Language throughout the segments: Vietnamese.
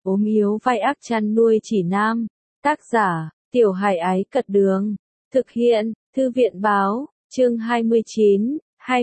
ốm yếu vai ác chăn nuôi chỉ nam. Tác giả, Tiểu Hải Ái Cật Đường. Thực hiện, Thư viện Báo, chương 29,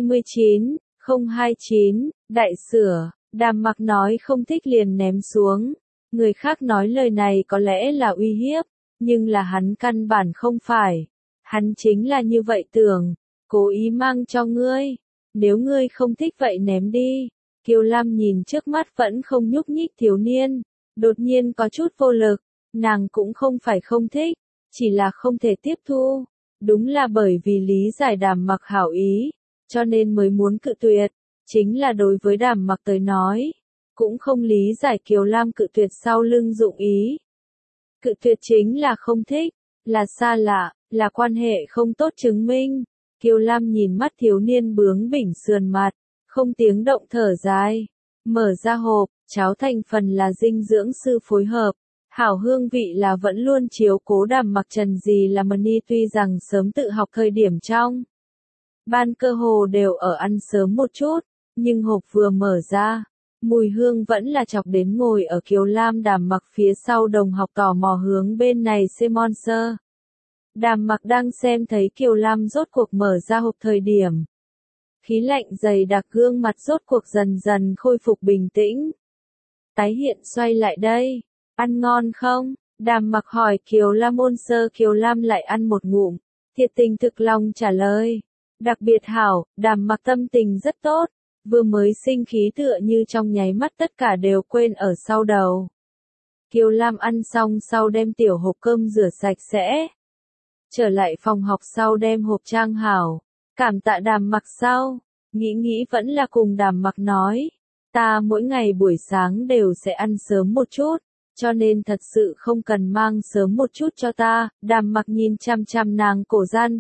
029, đại sửa, Đàm Mặc nói không thích liền ném xuống. Người khác nói lời này có lẽ là uy hiếp, nhưng là hắn căn bản không phải. Hắn chính là như vậy tưởng, cố ý mang cho ngươi. Nếu ngươi không thích vậy ném đi. Kiều Lam nhìn trước mắt vẫn không nhúc nhích thiếu niên, đột nhiên có chút vô lực, nàng cũng không phải không thích, chỉ là không thể tiếp thu. Đúng là bởi vì lý giải Đàm Mặc hảo ý, cho nên mới muốn cự tuyệt, chính là đối với Đàm Mặc tới nói, cũng không lý giải Kiều Lam cự tuyệt sau lưng dụng ý. Cự tuyệt chính là không thích, là xa lạ, là quan hệ không tốt chứng minh. Kiều Lam nhìn mắt thiếu niên bướng bỉnh sườn mặt, không tiếng động thở dài, mở ra hộp, cháo thành phần là dinh dưỡng sư phối hợp, hảo hương vị là vẫn luôn chiếu cố Đàm Mặc Trần gì là Mani tuy rằng sớm tự học thời điểm trong. Ban cơ hồ đều ở ăn sớm một chút, nhưng hộp vừa mở ra, mùi hương vẫn là chọc đến ngồi ở Kiều Lam Đàm Mặc phía sau đồng học tò mò hướng bên này Simon Sơ. Đàm Mặc đang xem thấy Kiều Lam rốt cuộc mở ra hộp thời điểm. Khí lạnh dày đặc gương mặt rốt cuộc dần dần khôi phục bình tĩnh. Tái hiện xoay lại đây, ăn ngon không? Đàm Mặc hỏi Kiều Lam ôn sơ. Kiều Lam lại ăn một ngụm, thiệt tình thực lòng trả lời. Đặc biệt hảo, Đàm Mặc tâm tình rất tốt, vừa mới sinh khí tựa như trong nháy mắt tất cả đều quên ở sau đầu. Kiều Lam ăn xong sau đem tiểu hộp cơm rửa sạch sẽ. Trở lại phòng học sau đem hộp trang hảo, cảm tạ Đàm Mặc sau, nghĩ vẫn là cùng Đàm Mặc nói, ta mỗi ngày buổi sáng đều sẽ ăn sớm một chút, cho nên thật sự không cần mang sớm một chút cho ta. Đàm Mặc nhìn chăm chăm nàng cổ gian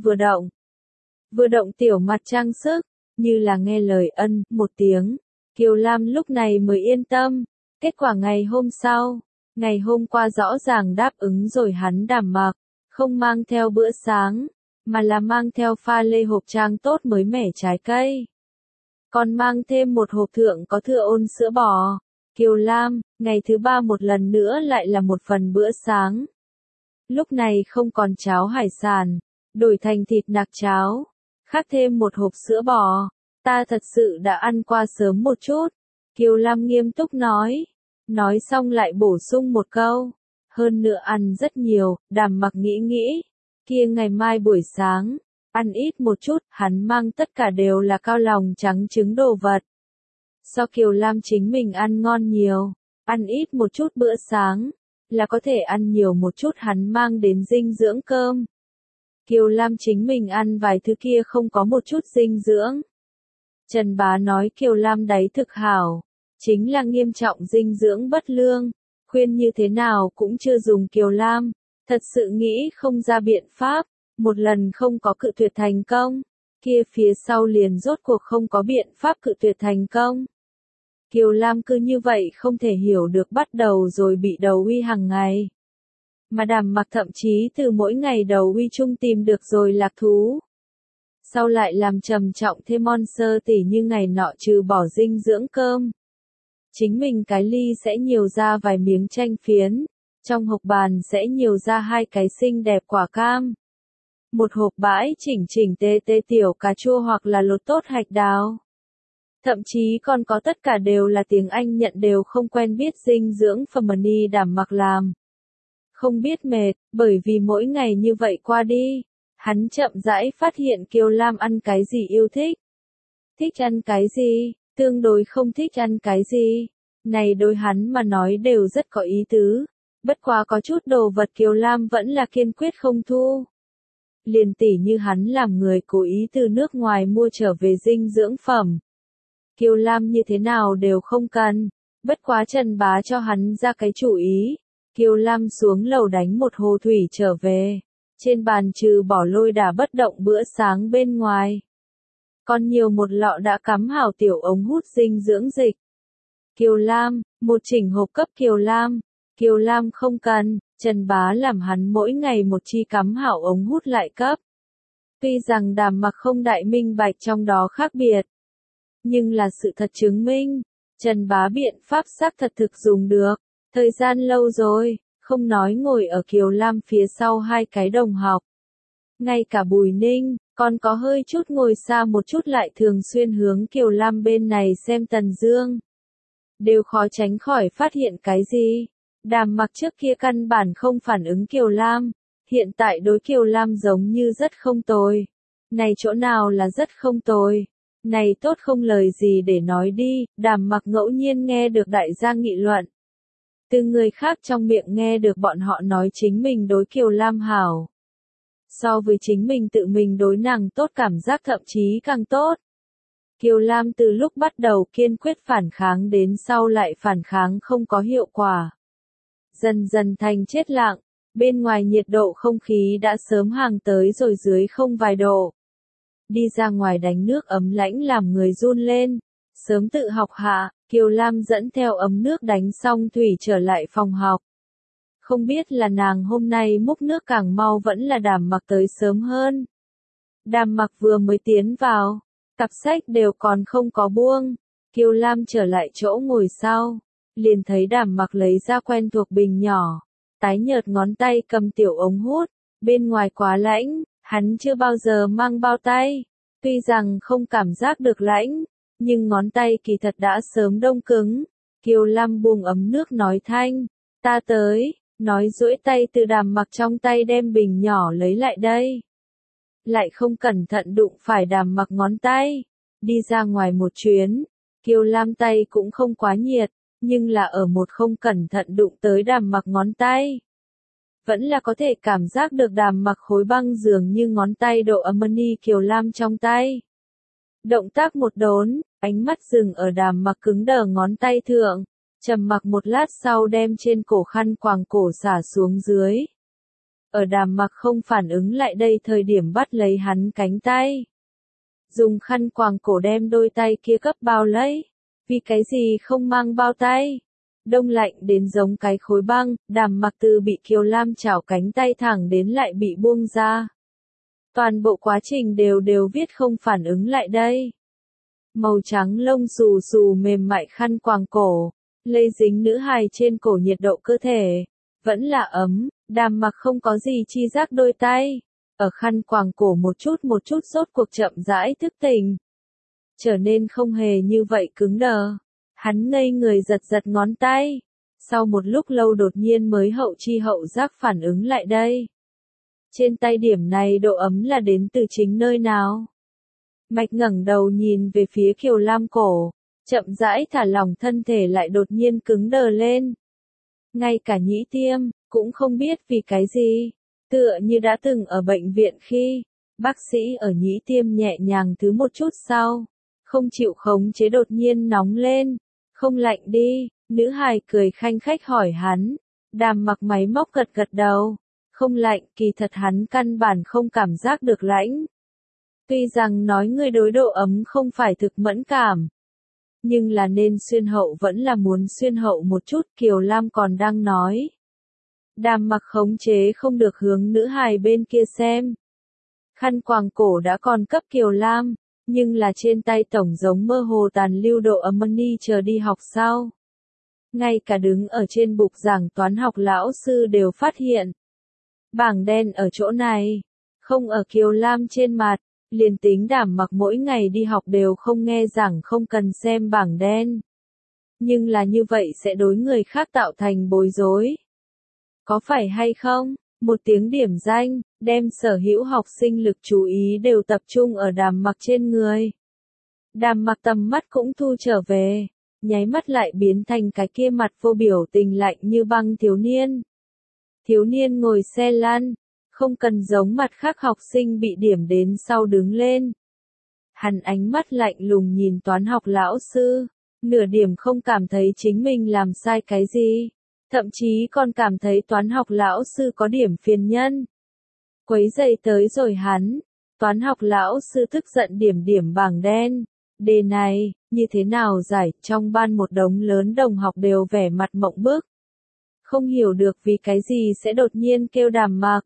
vừa động tiểu mặt trang sức, như là nghe lời một tiếng. Kiều Lam lúc này mới yên tâm. Kết quả ngày hôm sau, ngày hôm qua rõ ràng đáp ứng rồi hắn Đàm Mặc không mang theo bữa sáng, mà là mang theo pha lê hộp trang tốt mới mẻ trái cây. Còn mang thêm một hộp thượng có thừa ôn sữa bò. Kiều Lam, ngày thứ ba một lần nữa lại là một phần bữa sáng. Lúc này không còn cháo hải sản, đổi thành thịt nạc cháo, khác thêm một hộp sữa bò. Ta thật sự đã ăn qua sớm một chút. Kiều Lam nghiêm túc nói xong lại bổ sung một câu. Hơn nữa ăn rất nhiều. Đàm Mặc nghĩ, kia ngày mai buổi sáng, ăn ít một chút, hắn mang tất cả đều là cao lòng trắng trứng đồ vật. So Kiều Lam chính mình ăn ngon nhiều, ăn ít một chút bữa sáng, là có thể ăn nhiều một chút hắn mang đến dinh dưỡng cơm. Kiều Lam chính mình ăn vài thứ kia không có một chút dinh dưỡng. Trần Bá nói Kiều Lam đáy thực hảo, chính là nghiêm trọng dinh dưỡng bất lương. Khuyên như thế nào cũng chưa dùng. Kiều Lam thật sự nghĩ không ra biện pháp, một lần không có cự tuyệt thành công, kia phía sau liền rốt cuộc không có biện pháp cự tuyệt thành công. Kiều Lam cứ như vậy không thể hiểu được bắt đầu rồi bị đầu uy hàng ngày. Mà Đàm Mặc thậm chí từ mỗi ngày đầu uy chung tìm được rồi lạc thú. Sau lại làm trầm trọng thêm monster tỉ như ngày nọ trừ bỏ dinh dưỡng cơm. Chính mình cái ly sẽ nhiều ra vài miếng chanh phiến, trong hộp bàn sẽ nhiều ra 2 cái xinh đẹp quả cam. Một hộp bãi chỉnh tê tiểu cà chua hoặc là lột tốt hạch đào. Thậm chí còn có tất cả đều là tiếng Anh nhận đều không quen biết dinh dưỡng phẩm Mani Đàm Mặc làm. Không biết mệt, bởi vì mỗi ngày như vậy qua đi, hắn chậm rãi phát hiện Kiều Lam ăn cái gì yêu thích. Thích ăn cái gì, tương đối không thích ăn cái gì. Này đối hắn mà nói đều rất có ý tứ. Bất quá có chút đồ vật Kiều Lam vẫn là kiên quyết không thu. Liền tỉ như hắn làm người cố ý từ nước ngoài mua trở về dinh dưỡng phẩm. Kiều Lam như thế nào đều không cần. Bất quá Trần Bá cho hắn ra cái chủ ý. Kiều Lam xuống lầu đánh một hồ thủy trở về. Trên bàn trừ bỏ lôi đả bất động bữa sáng bên ngoài, còn nhiều một lọ đã cắm hảo tiểu ống hút dinh dưỡng dịch. Kiều Lam, một chỉnh hộp cấp Kiều Lam. Kiều Lam không cần, Trần Bá làm hắn mỗi ngày một chi cắm hảo ống hút lại cấp. Tuy rằng Đàm Mặc không đại minh bạch trong đó khác biệt, nhưng là sự thật chứng minh, Trần Bá biện pháp xác thật thực dùng được. Thời gian lâu rồi, không nói ngồi ở Kiều Lam phía sau hai cái đồng học. Ngay cả Bùi Ninh, còn có hơi chút ngồi xa một chút lại thường xuyên hướng Kiều Lam bên này xem Tần Dương. Đều khó tránh khỏi phát hiện cái gì. Đàm Mặc trước kia căn bản không phản ứng Kiều Lam, hiện tại đối Kiều Lam giống như rất không tồi. Này chỗ nào là rất không tồi, này tốt không lời gì để nói đi. Đàm Mặc ngẫu nhiên nghe được đại gia nghị luận. Từ người khác trong miệng nghe được bọn họ nói chính mình đối Kiều Lam hảo. So với chính mình tự mình đối nàng tốt cảm giác thậm chí càng tốt. Kiều Lam từ lúc bắt đầu kiên quyết phản kháng đến sau lại phản kháng không có hiệu quả. Dần dần thành chết lặng, bên ngoài nhiệt độ không khí đã sớm hàng tới rồi dưới không vài độ. Đi ra ngoài đánh nước ấm lãnh làm người run lên, sớm tự học hạ, Kiều Lam dẫn theo ấm nước đánh xong thủy trở lại phòng học. Không biết là nàng hôm nay múc nước càng mau vẫn là Đàm Mặc tới sớm hơn. Đàm Mặc vừa mới tiến vào, cặp sách đều còn không có buông. Kiều Lam trở lại chỗ ngồi sau, liền thấy Đàm Mặc lấy ra quen thuộc bình nhỏ, tái nhợt ngón tay cầm tiểu ống hút, bên ngoài quá lạnh, hắn chưa bao giờ mang bao tay, tuy rằng không cảm giác được lạnh, nhưng ngón tay kỳ thật đã sớm đông cứng. Kiều Lam buông ấm nước nói thanh, ta tới, nói duỗi tay từ Đàm Mặc trong tay đem bình nhỏ lấy lại đây. Lại không cẩn thận đụng phải Đàm Mặc ngón tay, đi ra ngoài một chuyến, Kiều Lam tay cũng không quá nhiệt, nhưng là ở một không cẩn thận đụng tới Đàm Mặc ngón tay. Vẫn là có thể cảm giác được Đàm Mặc khối băng dường như ngón tay độ ấm ni Kiều Lam trong tay. Động tác một đốn, ánh mắt dừng ở Đàm Mặc cứng đờ ngón tay thượng, trầm mặc một lát sau đem trên cổ khăn quàng cổ xả xuống dưới. Ở Đàm Mặc không phản ứng lại đây thời điểm bắt lấy hắn cánh tay. Dùng khăn quàng cổ đem đôi tay kia cấp bao lấy. Vì cái gì không mang bao tay? Đông lạnh đến giống cái khối băng, Đàm Mặc từ bị Kiều Lam chảo cánh tay thẳng đến lại bị buông ra. Toàn bộ quá trình đều viết không phản ứng lại đây. Màu trắng lông xù xù mềm mại khăn quàng cổ, lây dính nữ hài trên cổ nhiệt độ cơ thể, vẫn là ấm. Đàm Mặc không có gì chi giác đôi tay, ở khăn quàng cổ một chút rốt cuộc chậm rãi thức tỉnh. Trở nên không hề như vậy cứng đờ. Hắn ngây người giật ngón tay. Sau một lúc lâu đột nhiên mới hậu chi hậu giác phản ứng lại đây. Trên tay điểm này độ ấm là đến từ chính nơi nào? Mạch ngẩng đầu nhìn về phía Kiều Lam cổ, chậm rãi thả lỏng thân thể lại đột nhiên cứng đờ lên. Ngay cả nhĩ tiêm, cũng không biết vì cái gì, tựa như đã từng ở bệnh viện khi, bác sĩ ở nhĩ tiêm nhẹ nhàng thứ một chút sau, không chịu khống chế đột nhiên nóng lên, không lạnh đi, nữ hài cười khanh khách hỏi hắn. Đàm Mặc máy móc gật đầu, không lạnh, kỳ thật hắn căn bản không cảm giác được lạnh. Tuy rằng nói người đối độ ấm không phải thực mẫn cảm, nhưng là nên xuyên hậu vẫn là muốn xuyên hậu một chút. Kiều Lam còn đang nói. Đàm Mặc khống chế không được hướng nữ hài bên kia xem. Khăn quàng cổ đã còn cấp Kiều Lam, nhưng là trên tay tổng giống mơ hồ tàn lưu độ ấm ni chờ đi học sao. Ngay cả đứng ở trên bục giảng toán học lão sư đều phát hiện. Bảng đen ở chỗ này, không ở Kiều Lam trên mặt, liền tính Đàm Mặc mỗi ngày đi học đều không nghe giảng không cần xem bảng đen. Nhưng là như vậy sẽ đối người khác tạo thành bối rối. Có phải hay không? Một tiếng điểm danh, đem sở hữu học sinh lực chú ý đều tập trung ở Đàm Mặc trên người. Đàm Mặc tầm mắt cũng thu trở về, nháy mắt lại biến thành cái kia mặt vô biểu tình lạnh như băng thiếu niên. Thiếu niên ngồi xe lăn, không cần giống mặt khác học sinh bị điểm đến sau đứng lên. Hắn ánh mắt lạnh lùng nhìn toán học lão sư, nửa điểm không cảm thấy chính mình làm sai cái gì. Thậm chí còn cảm thấy toán học lão sư có điểm phiền nhân. Quấy rầy tới rồi hắn. Toán học lão sư tức giận điểm bảng đen. Đề này, như thế nào giải? Trong ban một đống lớn đồng học đều vẻ mặt mộng bức. Không hiểu được vì cái gì sẽ đột nhiên kêu Đàm Mặc.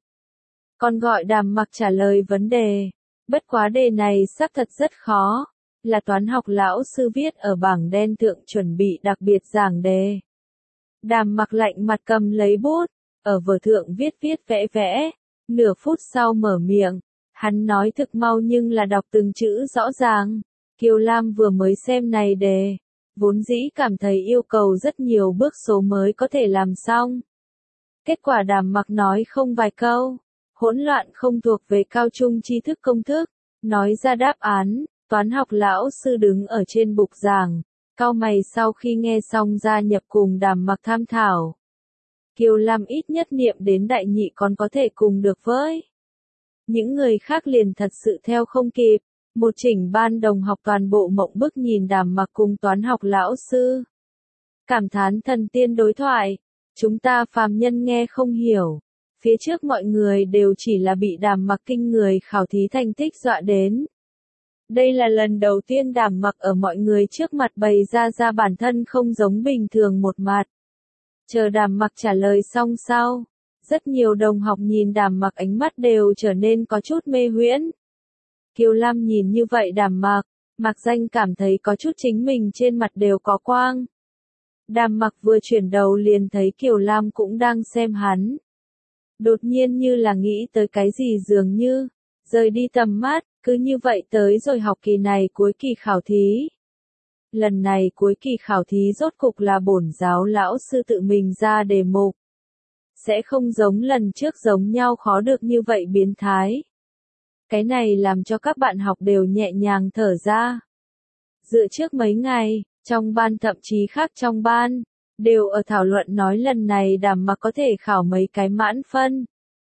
Còn gọi Đàm Mặc trả lời vấn đề. Bất quá đề này xác thật rất khó. Là toán học lão sư viết ở bảng đen thượng chuẩn bị đặc biệt giảng đề. Đàm Mặc lạnh mặt cầm lấy bút, ở vở thượng viết viết vẽ vẽ, nửa phút sau mở miệng, hắn nói thực mau nhưng là đọc từng chữ rõ ràng. Kiều Lam vừa mới xem này đề, vốn dĩ cảm thấy yêu cầu rất nhiều bước số mới có thể làm xong. Kết quả Đàm Mặc nói không vài câu, hỗn loạn không thuộc về cao trung tri thức công thức, nói ra đáp án, toán học lão sư đứng ở trên bục giảng, cau mày sau khi nghe xong gia nhập cùng Đàm Mặc tham thảo. Kiều Lam ít nhất niệm đến đại nhị còn có thể cùng được với. Những người khác liền thật sự theo không kịp, một chỉnh ban đồng học toàn bộ mộng bức nhìn Đàm Mặc cùng toán học lão sư. Cảm thán thần tiên đối thoại, chúng ta phàm nhân nghe không hiểu. Phía trước mọi người đều chỉ là bị Đàm Mặc kinh người khảo thí thành tích dọa đến. Đây là lần đầu tiên Đàm Mặc ở mọi người trước mặt bày ra bản thân không giống bình thường một mặt. Chờ Đàm Mặc trả lời xong sau, rất nhiều đồng học nhìn Đàm Mặc ánh mắt đều trở nên có chút mê huyễn. Kiều Lam nhìn như vậy Đàm Mặc, Mặc Danh cảm thấy có chút chính mình trên mặt đều có quang. Đàm Mặc vừa chuyển đầu liền thấy Kiều Lam cũng đang xem hắn. Đột nhiên như là nghĩ tới cái gì dường như, rời đi tầm mắt, cứ như vậy tới rồi học kỳ này cuối kỳ khảo thí. Lần này cuối kỳ khảo thí rốt cục là bổn giáo lão sư tự mình ra đề mục. Sẽ không giống lần trước giống nhau khó được như vậy biến thái. Cái này làm cho các bạn học đều nhẹ nhàng thở ra. Dựa trước mấy ngày, trong ban thậm chí khác trong ban, đều ở thảo luận nói lần này Đàm Mặc có thể khảo mấy cái mãn phân.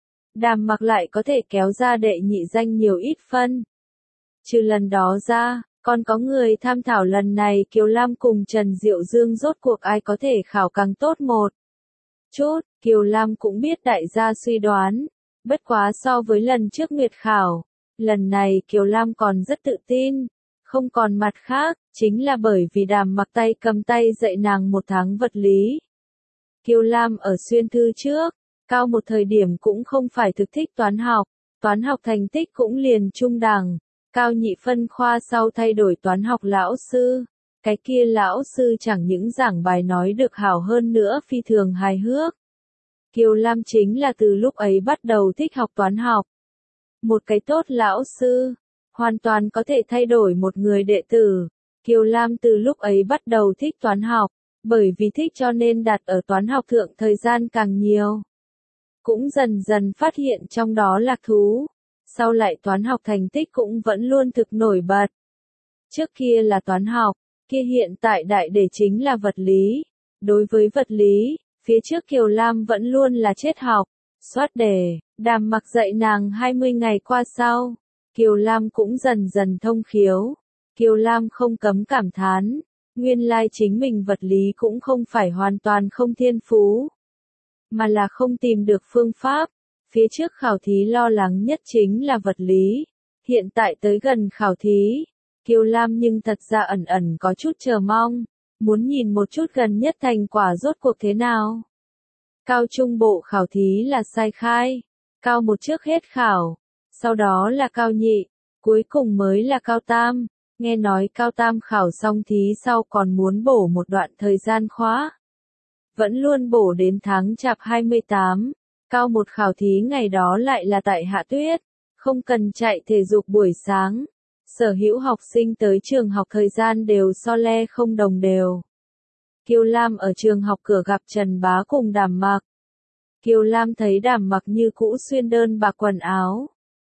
Đàm Mặc lại có thể kéo ra đệ nhị danh nhiều ít phân. Trừ lần đó ra, còn có người tham thảo lần này Kiều Lam cùng Trần Diệu Dương rốt cuộc ai có thể khảo càng tốt một chút. Kiều Lam cũng biết đại gia suy đoán, bất quá so với lần trước nguyệt khảo, lần này Kiều Lam còn rất tự tin. Không còn mặt khác, chính là bởi vì Đàm Mặc tay cầm tay dạy nàng một tháng vật lý. Kiều Lam ở xuyên thư trước, cao một thời điểm cũng không phải thực thích toán học thành tích cũng liền trung đẳng, cao nhị phân khoa sau thay đổi toán học lão sư. Cái kia lão sư chẳng những giảng bài nói được hảo hơn nữa phi thường hài hước. Kiều Lam chính là từ lúc ấy bắt đầu thích học toán học. Một cái tốt lão sư, hoàn toàn có thể thay đổi một người đệ tử. Kiều Lam từ lúc ấy bắt đầu thích toán học, bởi vì thích cho nên đặt ở toán học thượng thời gian càng nhiều. Cũng dần dần phát hiện trong đó lạc thú, sau lại toán học thành tích cũng vẫn luôn thực nổi bật. Trước kia là toán học, kia hiện tại đại đề chính là vật lý. Đối với vật lý, phía trước Kiều Lam vẫn luôn là chết học, soát đề, Đàm Mặc dạy nàng 20 ngày qua sau. Kiều Lam cũng dần dần thông khiếu. Kiều Lam không cấm cảm thán, nguyên lai chính mình vật lý cũng không phải hoàn toàn không thiên phú, mà là không tìm được phương pháp. Phía trước khảo thí lo lắng nhất chính là vật lý, hiện tại tới gần khảo thí, Kiều Lam nhưng thật ra ẩn ẩn có chút chờ mong, muốn nhìn một chút gần nhất thành quả rốt cuộc thế nào. Cao trung bộ khảo thí là sai khai, cao một trước hết khảo, sau đó là cao nhị, cuối cùng mới là cao tam. Nghe nói cao tam khảo xong thí sau còn muốn bổ một đoạn thời gian khóa. Vẫn luôn bổ đến tháng Chạp 28, cao một khảo thí ngày đó lại là tại hạ tuyết, không cần chạy thể dục buổi sáng. Sở hữu học sinh tới trường học thời gian đều so le không đồng đều. Kiều Lam ở trường học cửa gặp Trần Bá cùng Đàm Mặc. Kiều Lam thấy Đàm Mặc như cũ xuyên đơn bạc quần áo.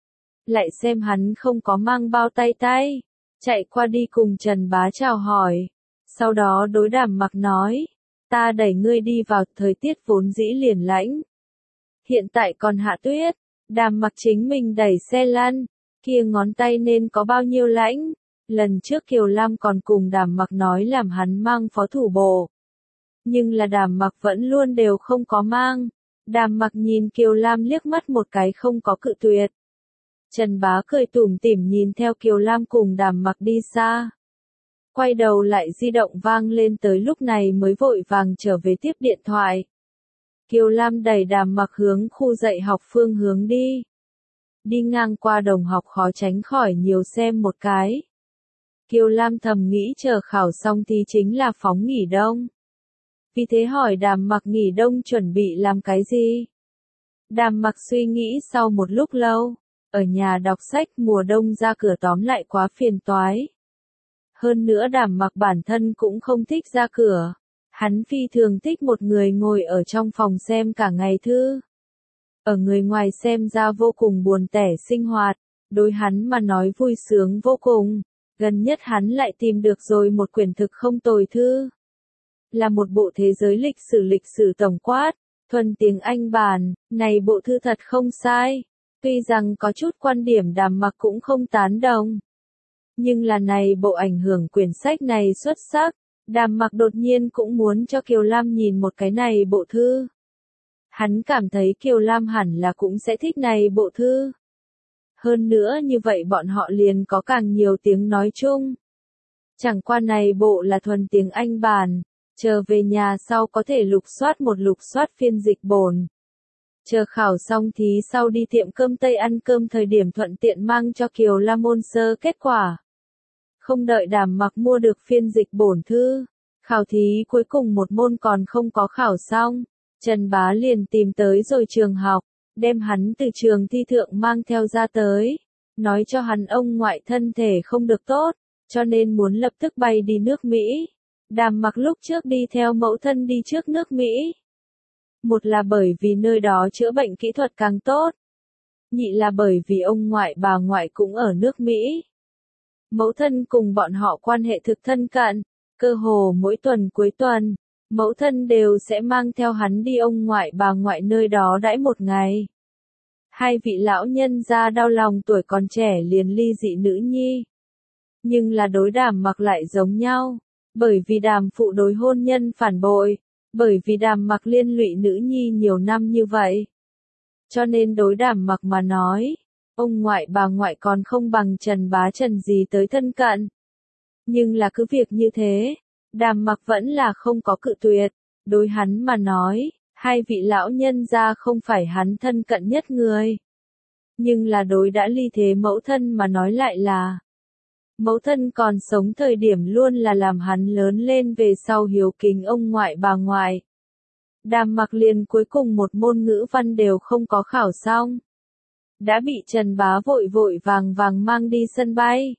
Lại xem hắn không có mang bao tay tay. Chạy qua đi cùng Trần Bá chào hỏi. Sau đó đối Đàm Mặc nói, ta đẩy ngươi đi vào, thời tiết vốn dĩ liền lãnh. Hiện tại còn hạ tuyết, Đàm Mặc chính mình đẩy xe lăn, kia ngón tay nên có bao nhiêu lãnh. Lần trước Kiều Lam còn cùng Đàm Mặc nói làm hắn mang phó thủ bộ. Nhưng là Đàm Mặc vẫn luôn đều không có mang. Đàm Mặc nhìn Kiều Lam liếc mắt một cái không có cự tuyệt. Trần Bá cười tủm tỉm nhìn theo Kiều Lam cùng Đàm Mặc đi xa. Quay đầu lại di động vang lên tới lúc này mới vội vàng trở về tiếp điện thoại. Kiều Lam đẩy Đàm Mặc hướng khu dạy học phương hướng đi. Đi ngang qua đồng học khó tránh khỏi nhiều xem một cái. Kiều Lam thầm nghĩ chờ khảo xong thì chính là phóng nghỉ đông. vì thế hỏi Đàm Mặc nghỉ đông chuẩn bị làm cái gì. Đàm Mặc suy nghĩ sau một lúc lâu, ở nhà đọc sách, mùa đông ra cửa tóm lại quá phiền toái. Hơn nữa Đàm Mặc bản thân cũng không thích ra cửa, hắn phi thường thích một người ngồi ở trong phòng xem cả ngày thư. Ở người ngoài xem ra vô cùng buồn tẻ sinh hoạt, đối hắn mà nói vui sướng vô cùng. Gần nhất hắn lại tìm được rồi một quyển thực không tồi thư. Là một bộ thế giới lịch sử tổng quát, thuần tiếng Anh bản, này bộ thư thật không sai. Tuy rằng có chút quan điểm Đàm Mặc cũng không tán đồng. Nhưng là này bộ ảnh hưởng quyển sách này xuất sắc, Đàm Mặc đột nhiên cũng muốn cho Kiều Lam nhìn một cái này bộ thư. Hắn cảm thấy Kiều Lam hẳn là cũng sẽ thích này bộ thư. Hơn nữa như vậy bọn họ liền có càng nhiều tiếng nói chung. Chẳng qua này bộ là thuần tiếng Anh bản, chờ về nhà sau có thể lục soát phiên dịch bổn. Chờ khảo xong thí sau đi tiệm cơm Tây ăn cơm thời điểm thuận tiện mang cho Kiều Lam môn sơ kết quả. Không đợi Đàm Mặc mua được phiên dịch bổn thư, khảo thí cuối cùng một môn còn không có khảo xong, Trần Bá liền tìm tới rồi trường học, đem hắn từ trường thi thượng mang theo ra tới, nói cho hắn ông ngoại thân thể không được tốt, cho nên muốn lập tức bay đi nước Mỹ. Đàm Mặc lúc trước đi theo mẫu thân đi trước nước Mỹ. Một là bởi vì nơi đó chữa bệnh kỹ thuật càng tốt. Nhị là bởi vì ông ngoại bà ngoại cũng ở nước Mỹ. Mẫu thân cùng bọn họ quan hệ thực thân cận, cơ hồ mỗi tuần cuối tuần, mẫu thân đều sẽ mang theo hắn đi ông ngoại bà ngoại nơi đó đãi một ngày. Hai vị lão nhân gia đau lòng tuổi còn trẻ liền ly dị nữ nhi. Nhưng là đối Đàm Mặc lại giống nhau, bởi vì Đàm phụ đối hôn nhân phản bội, bởi vì Đàm Mặc liên lụy nữ nhi nhiều năm như vậy. Cho nên đối Đàm Mặc mà nói, ông ngoại bà ngoại còn không bằng Trần Bá Trần gì tới thân cận. Nhưng là cứ việc như thế, Đàm Mặc vẫn là không có cự tuyệt, đối hắn mà nói, hai vị lão nhân gia không phải hắn thân cận nhất người. Nhưng là đối đã ly thế mẫu thân mà nói lại là, mẫu thân còn sống thời điểm luôn là làm hắn lớn lên về sau hiếu kính ông ngoại bà ngoại. Đàm Mặc liền cuối cùng một môn ngữ văn đều không có khảo xong. Đã bị Trần Bá vội vàng mang đi sân bay.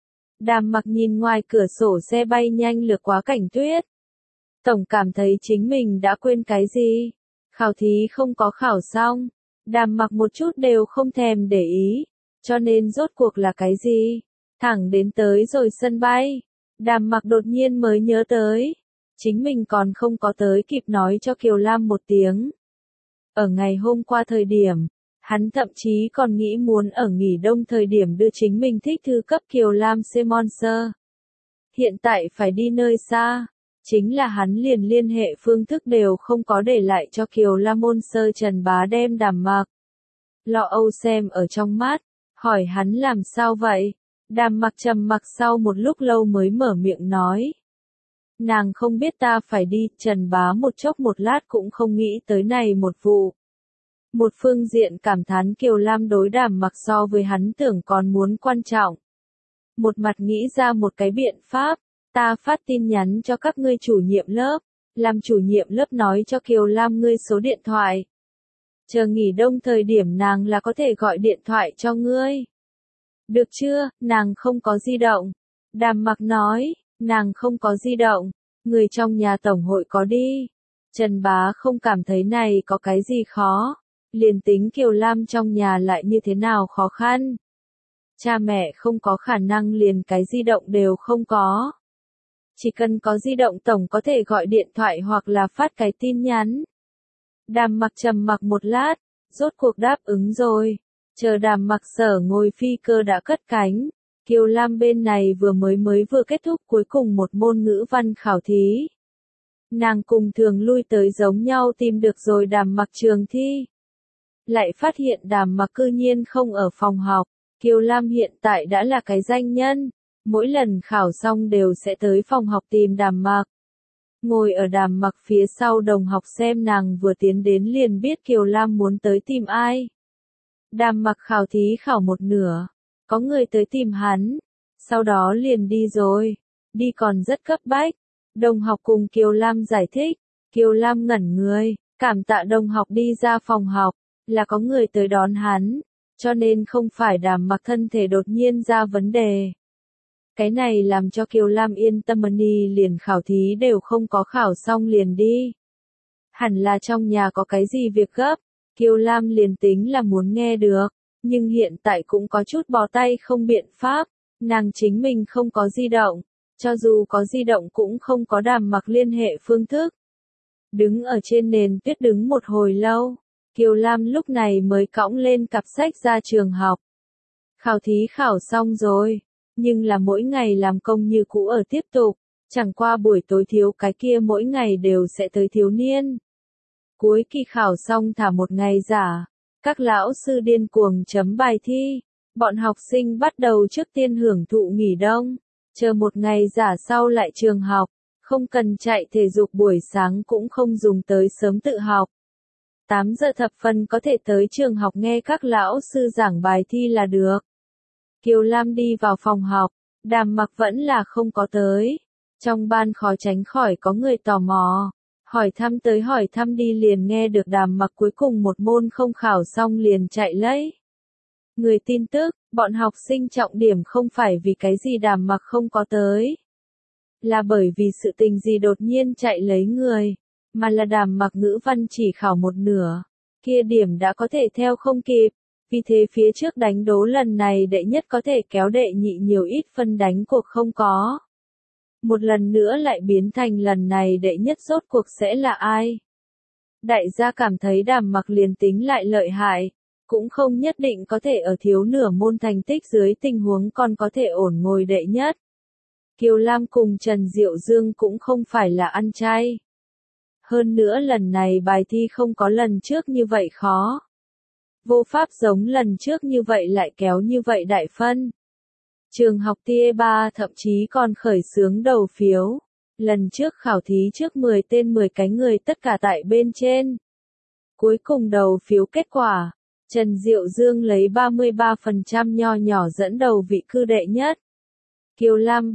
Đàm Mặc nhìn ngoài cửa sổ xe bay nhanh lướt qua cảnh tuyết. Tổng cảm thấy chính mình đã quên cái gì. Khảo thí không có khảo xong. Đàm Mặc một chút đều không thèm để ý. Cho nên rốt cuộc là cái gì? Thẳng đến tới rồi sân bay. Đàm Mặc đột nhiên mới nhớ tới. Chính mình còn không có tới kịp nói cho Kiều Lam một tiếng. Ở ngày hôm qua thời điểm, hắn thậm chí còn nghĩ muốn ở nghỉ đông thời điểm đưa chính mình thích thư cấp Kiều Lam Simonser. Hiện tại phải đi nơi xa, chính là hắn liền liên hệ phương thức đều không có để lại cho Kiều Lam môn sơ. Trần Bá đem Đàm Mặc lo âu xem ở trong mắt, hỏi hắn làm sao vậy. Đàm Mặc trầm mặc sau một lúc lâu mới mở miệng nói. Nàng không biết ta phải đi. Trần Bá một chốc một lát cũng không nghĩ tới này một vụ. Một phương diện cảm thán Kiều Lam đối Đàm Mặc so với hắn tưởng còn muốn quan trọng. Một mặt nghĩ ra một cái biện pháp, ta phát tin nhắn cho các ngươi chủ nhiệm lớp, làm chủ nhiệm lớp nói cho Kiều Lam ngươi số điện thoại. Chờ nghỉ đông thời điểm nàng là có thể gọi điện thoại cho ngươi. Được chưa, nàng không có di động. Đàm Mặc nói, nàng không có di động, người trong nhà tổng hội có đi. Trần Bá không cảm thấy này có cái gì khó. Liền tính Kiều Lam trong nhà lại như thế nào khó khăn. Cha mẹ không có khả năng liền cái di động đều không có. Chỉ cần có di động tổng có thể gọi điện thoại hoặc là phát cái tin nhắn. Đàm Mặc trầm mặc một lát, rốt cuộc đáp ứng rồi. Chờ Đàm Mặc sở ngồi phi cơ đã cất cánh. Kiều Lam bên này vừa kết thúc cuối cùng một môn ngữ văn khảo thí. Nàng cùng thường lui tới giống nhau tìm được rồi Đàm Mặc trường thi. Lại phát hiện Đàm Mặc cư nhiên không ở phòng học. Kiều Lam hiện tại đã là cái danh nhân. Mỗi lần khảo xong đều sẽ tới phòng học tìm Đàm Mặc. Ngồi ở Đàm Mặc phía sau đồng học xem nàng vừa tiến đến liền biết Kiều Lam muốn tới tìm ai. Đàm Mặc khảo thí khảo một nửa. Có người tới tìm hắn. Sau đó liền đi rồi. Đi còn rất cấp bách. Đồng học cùng Kiều Lam giải thích. Kiều Lam ngẩn người, cảm tạ đồng học đi ra phòng học, là có người tới đón hắn, cho nên không phải Đàm Mặc thân thể đột nhiên ra vấn đề. Cái này làm cho Kiều Lam yên tâm, liền khảo thí đều không có khảo xong liền đi. Hẳn là trong nhà có cái gì việc gấp, Kiều Lam liền tính là muốn nghe được, nhưng hiện tại cũng có chút bó tay không biện pháp, nàng chính mình không có di động, cho dù có di động cũng không có Đàm Mặc liên hệ phương thức. Đứng ở trên nền tuyết đứng một hồi lâu, Kiều Lam lúc này mới cõng lên cặp sách ra trường học. Khảo thí khảo xong rồi, nhưng là mỗi ngày làm công như cũ ở tiếp tục, chẳng qua buổi tối thiếu cái kia mỗi ngày đều sẽ tới thiếu niên. Cuối kỳ khảo xong thả một ngày giả, các lão sư điên cuồng chấm bài thi, bọn học sinh bắt đầu trước tiên hưởng thụ nghỉ đông, chờ một ngày giả sau lại trường học, không cần chạy thể dục buổi sáng cũng không dùng tới sớm tự học. 8 giờ thập phần có thể tới trường học nghe các lão sư giảng bài thi là được. Kiều Lam đi vào phòng học, Đàm Mặc vẫn là không có tới. Trong ban khó tránh khỏi có người tò mò, hỏi thăm tới hỏi thăm đi, liền nghe được Đàm Mặc cuối cùng một môn không khảo xong liền chạy lấy. Người tin tức, bọn học sinh trọng điểm không phải vì cái gì Đàm Mặc không có tới, là bởi vì sự tình gì đột nhiên chạy lấy người, mà là Đàm Mặc ngữ văn chỉ khảo một nửa, kia điểm đã có thể theo không kịp, vì thế phía trước đánh đố lần này đệ nhất có thể kéo đệ nhị nhiều ít phân đánh cuộc không có. Một lần nữa lại biến thành lần này đệ nhất rốt cuộc sẽ là ai? Đại gia cảm thấy Đàm Mặc liền tính lại lợi hại, cũng không nhất định có thể ở thiếu nửa môn thành tích dưới tình huống còn có thể ổn ngồi đệ nhất. Kiều Lam cùng Trần Diệu Dương cũng không phải là ăn chay. Hơn nữa lần này bài thi không có lần trước như vậy khó. Vô pháp giống lần trước như vậy lại kéo như vậy đại phân. Trường học Tier 3 thậm chí còn khởi xướng đầu phiếu. Lần trước khảo thí trước 10 tên 10 cái người tất cả tại bên trên. Cuối cùng đầu phiếu kết quả, Trần Diệu Dương lấy 33% nho nhỏ dẫn đầu vị cư đệ nhất. Kiều Lam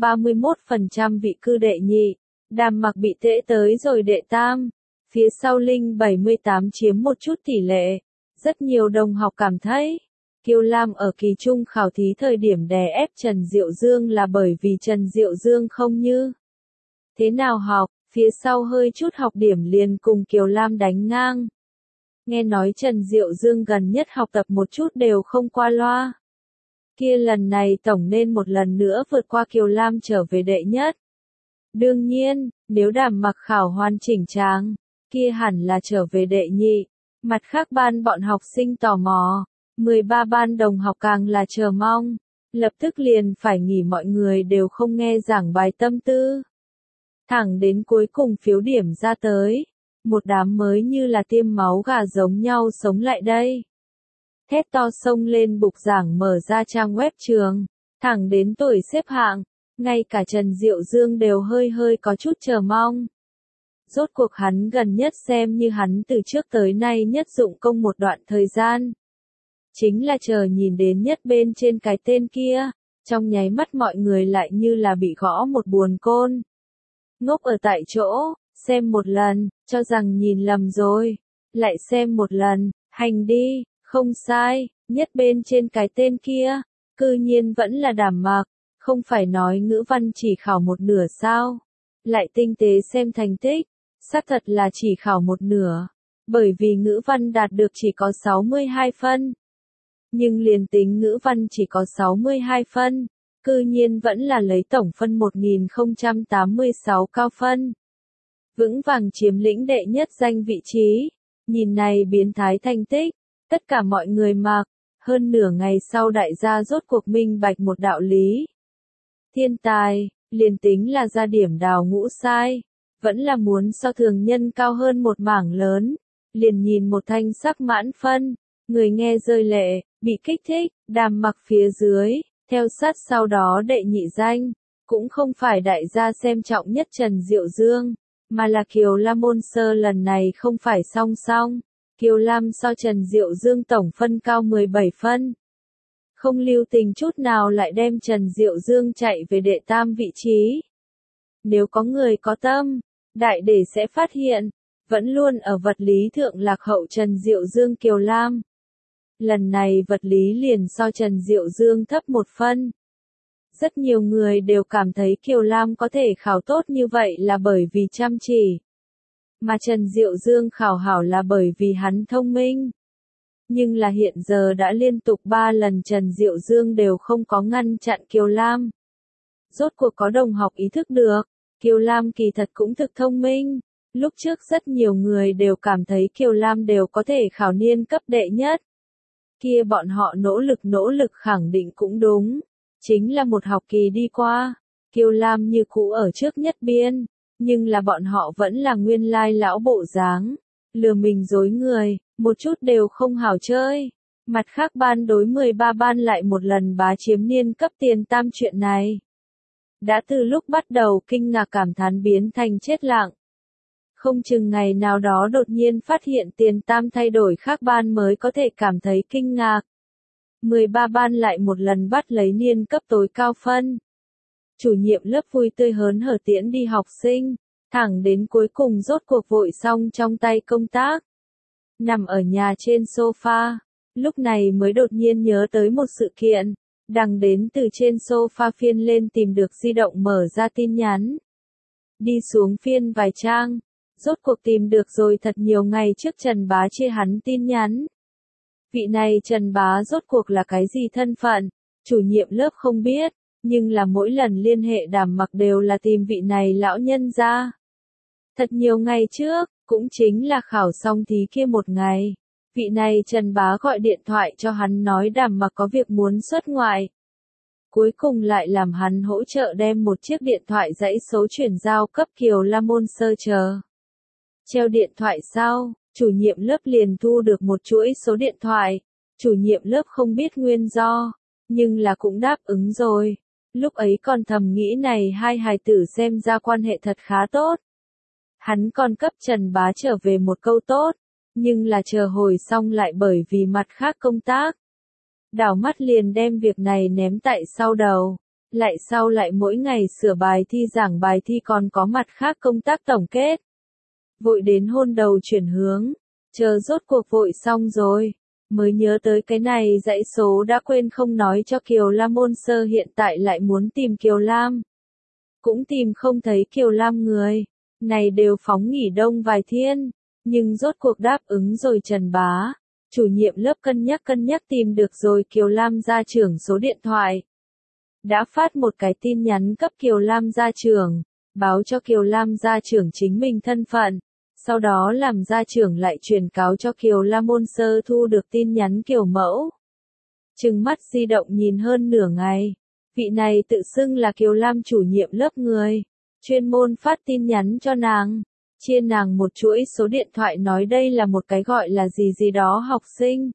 31% vị cư đệ nhị, Đàm Mặc bị tễ tới rồi đệ tam, phía sau Linh 78 chiếm một chút tỷ lệ. Rất nhiều đồng học cảm thấy, Kiều Lam ở kỳ trung khảo thí thời điểm đè ép Trần Diệu Dương là bởi vì Trần Diệu Dương không như thế nào học, phía sau hơi chút học điểm liền cùng Kiều Lam đánh ngang. Nghe nói Trần Diệu Dương gần nhất học tập một chút đều không qua loa. Kia lần này tổng nên một lần nữa vượt qua Kiều Lam trở về đệ nhất. Đương nhiên, nếu Đàm Mặc khảo hoàn chỉnh tráng, kia hẳn là trở về đệ nhị. Mặt khác ban bọn học sinh tò mò, 13 ban đồng học càng là chờ mong, lập tức liền phải nghỉ, mọi người đều không nghe giảng bài tâm tư. Thẳng đến cuối cùng phiếu điểm ra tới, một đám mới như là tiêm máu gà giống nhau sống lại đây. Thét to xông lên bục giảng mở ra trang web trường, thẳng đến tuổi xếp hạng, ngay cả Trần Diệu Dương đều hơi có chút chờ mong. Rốt cuộc hắn gần nhất xem như hắn từ trước tới nay nhất dụng công một đoạn thời gian. Chính là chờ nhìn đến nhất bên trên cái tên kia, trong nháy mắt mọi người lại như là bị gõ một buồn côn. Ngốc ở tại chỗ, xem một lần, cho rằng nhìn lầm rồi, lại xem một lần, hành đi, không sai, nhất bên trên cái tên kia, cư nhiên vẫn là Đàm Mặc, không phải nói ngữ văn chỉ khảo một nửa sao, lại tinh tế xem thành tích. Xác thật là chỉ khảo một nửa, bởi vì ngữ văn đạt được chỉ có 62 phân. Nhưng liền tính ngữ văn chỉ có 62 phân, cư nhiên vẫn là lấy tổng phân 1086 cao phân. Vững vàng chiếm lĩnh đệ nhất danh vị trí, nhìn này biến thái thành tích, tất cả mọi người mặc, hơn nửa ngày sau đại gia rốt cuộc minh bạch một đạo lý. Thiên tài, liền tính là ra điểm đào ngũ sai. Vẫn là muốn so thường nhân cao hơn một mảng lớn, liền nhìn một thanh sắc mãn phân, người nghe rơi lệ, bị kích thích, Đàm Mặc phía dưới, theo sát sau đó đệ nhị danh, cũng không phải đại gia xem trọng nhất Trần Diệu Dương, mà là Kiều Lam môn sơ lần này không phải song song, Kiều Lam so Trần Diệu Dương tổng phân cao 17 phân. Không lưu tình chút nào lại đem Trần Diệu Dương chạy về đệ tam vị trí. Nếu có người có tâm, đại để sẽ phát hiện, vẫn luôn ở vật lý thượng lạc hậu Trần Diệu Dương Kiều Lam. Lần này vật lý liền so Trần Diệu Dương thấp một phân. Rất nhiều người đều cảm thấy Kiều Lam có thể khảo tốt như vậy là bởi vì chăm chỉ. Mà Trần Diệu Dương khảo hảo là bởi vì hắn thông minh. Nhưng là hiện giờ đã liên tục 3 lần Trần Diệu Dương đều không có ngăn chặn Kiều Lam. Rốt cuộc có đồng học ý thức được, Kiều Lam kỳ thật cũng thực thông minh. Lúc trước rất nhiều người đều cảm thấy Kiều Lam đều có thể khảo niên cấp đệ nhất. Kia bọn họ nỗ lực khẳng định cũng đúng. Chính là một học kỳ đi qua, Kiều Lam như cũ ở trước nhất biên, nhưng là bọn họ vẫn là nguyên lai lão bộ dáng, lừa mình dối người, một chút đều không hảo chơi. Mặt khác ban đối 13 ban lại một lần bá chiếm niên cấp tiền tam chuyện này. Đã từ lúc bắt đầu kinh ngạc cảm thán biến thành chết lặng. Không chừng ngày nào đó đột nhiên phát hiện tiền tam thay đổi khác ban mới có thể cảm thấy kinh ngạc. 13 ban lại một lần bắt lấy niên cấp tối cao phân. Chủ nhiệm lớp vui tươi hớn hở tiễn đi học sinh, thẳng đến cuối cùng rốt cuộc vội xong trong tay công tác. Nằm ở nhà trên sofa, lúc này mới đột nhiên nhớ tới một sự kiện, đằng đến từ trên sofa phiên lên tìm được di động mở ra tin nhắn. Đi xuống phiên vài trang, rốt cuộc tìm được rồi thật nhiều ngày trước Trần Bá chia hắn tin nhắn. Vị này Trần Bá rốt cuộc là cái gì thân phận, chủ nhiệm lớp không biết, nhưng là mỗi lần liên hệ Đàm Mặc đều là tìm vị này lão nhân ra. Thật nhiều ngày trước, cũng chính là khảo xong thí kia một ngày, vị này Trần Bá gọi điện thoại cho hắn nói Đàm Mặc có việc muốn xuất ngoại. Cuối cùng lại làm hắn hỗ trợ đem một chiếc điện thoại dãy số chuyển giao cấp Kiều Lam môn sơ chờ. Treo điện thoại sau, chủ nhiệm lớp liền thu được một chuỗi số điện thoại. Chủ nhiệm lớp không biết nguyên do, nhưng là cũng đáp ứng rồi. Lúc ấy còn thầm nghĩ này hai hài tử xem ra quan hệ thật khá tốt. Hắn còn cấp Trần Bá trở về một câu tốt, nhưng là chờ hồi xong lại bởi vì mặt khác công tác. Đảo mắt liền đem việc này ném tại sau đầu, lại sau lại mỗi ngày sửa bài thi giảng bài thi còn có mặt khác công tác tổng kết. Vội đến hôn đầu chuyển hướng, chờ rốt cuộc vội xong rồi, mới nhớ tới cái này dãy số đã quên không nói cho Kiều Lam môn sơ hiện tại lại muốn tìm Kiều Lam. Cũng tìm không thấy Kiều Lam người, này đều phóng nghỉ đông vài thiên, nhưng rốt cuộc đáp ứng rồi Trần Bá. Chủ nhiệm lớp cân nhắc tìm được rồi Kiều Lam gia trưởng số điện thoại. Đã phát một cái tin nhắn cấp Kiều Lam gia trưởng, báo cho Kiều Lam gia trưởng chính mình thân phận. Sau đó làm gia trưởng lại truyền cáo cho Kiều Lam môn sơ thu được tin nhắn kiểu mẫu. Trừng mắt di động nhìn hơn nửa ngày. Vị này tự xưng là Kiều Lam chủ nhiệm lớp người. Chuyên môn phát tin nhắn cho nàng. Chia nàng một chuỗi số điện thoại nói đây là một cái gọi là gì đó học sinh.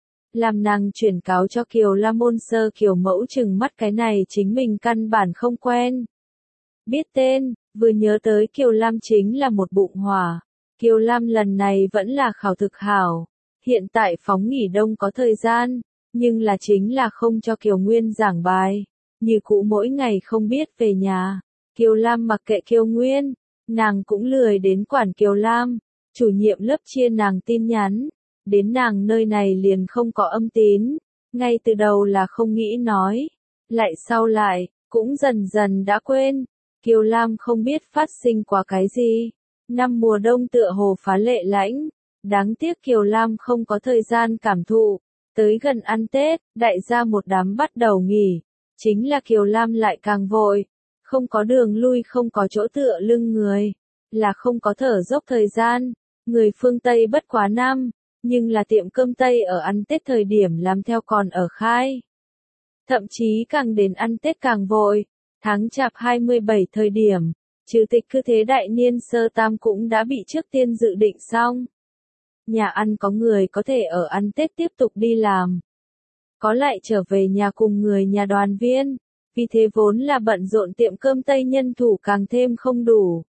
Làm nàng truyền cáo cho Kiều Lam môn sơ kiểu mẫu trừng mắt cái này chính mình căn bản không quen. Biết tên, vừa nhớ tới Kiều Lam chính là một bụng hỏa. Kiều Lam lần này vẫn là khảo thực hảo. Hiện tại phóng nghỉ đông có thời gian, nhưng là chính là không cho Kiều Nguyên giảng bài. Như cũ mỗi ngày không biết về nhà. Kiều Lam mặc kệ Kiều Nguyên, nàng cũng lười đến quản Kiều Lam. Chủ nhiệm lớp chia nàng tin nhắn. Đến nàng nơi này liền không có âm tín. Ngay từ đầu là không nghĩ nói. Lại sau lại, cũng dần dần đã quên. Kiều Lam không biết phát sinh qua cái gì. Năm mùa đông tựa hồ phá lệ lãnh. Đáng tiếc Kiều Lam không có thời gian cảm thụ. Tới gần ăn Tết, đại gia một đám bắt đầu nghỉ. Chính là Kiều Lam lại càng vội. Không có đường lui, không có chỗ tựa lưng người. Là không có thở dốc thời gian. Người phương Tây bất quá năm. Nhưng là tiệm cơm Tây ở ăn Tết thời điểm làm theo còn ở khai. Thậm chí càng đến ăn Tết càng vội. Tháng Chạp 27 thời điểm, Chủ tịch Cư Thế Đại Niên sơ tam cũng đã bị trước tiên dự định xong. Nhà ăn có người có thể ở ăn Tết tiếp tục đi làm. Có lại trở về nhà cùng người nhà đoàn viên. Vì thế vốn là bận rộn tiệm cơm Tây nhân thủ càng thêm không đủ.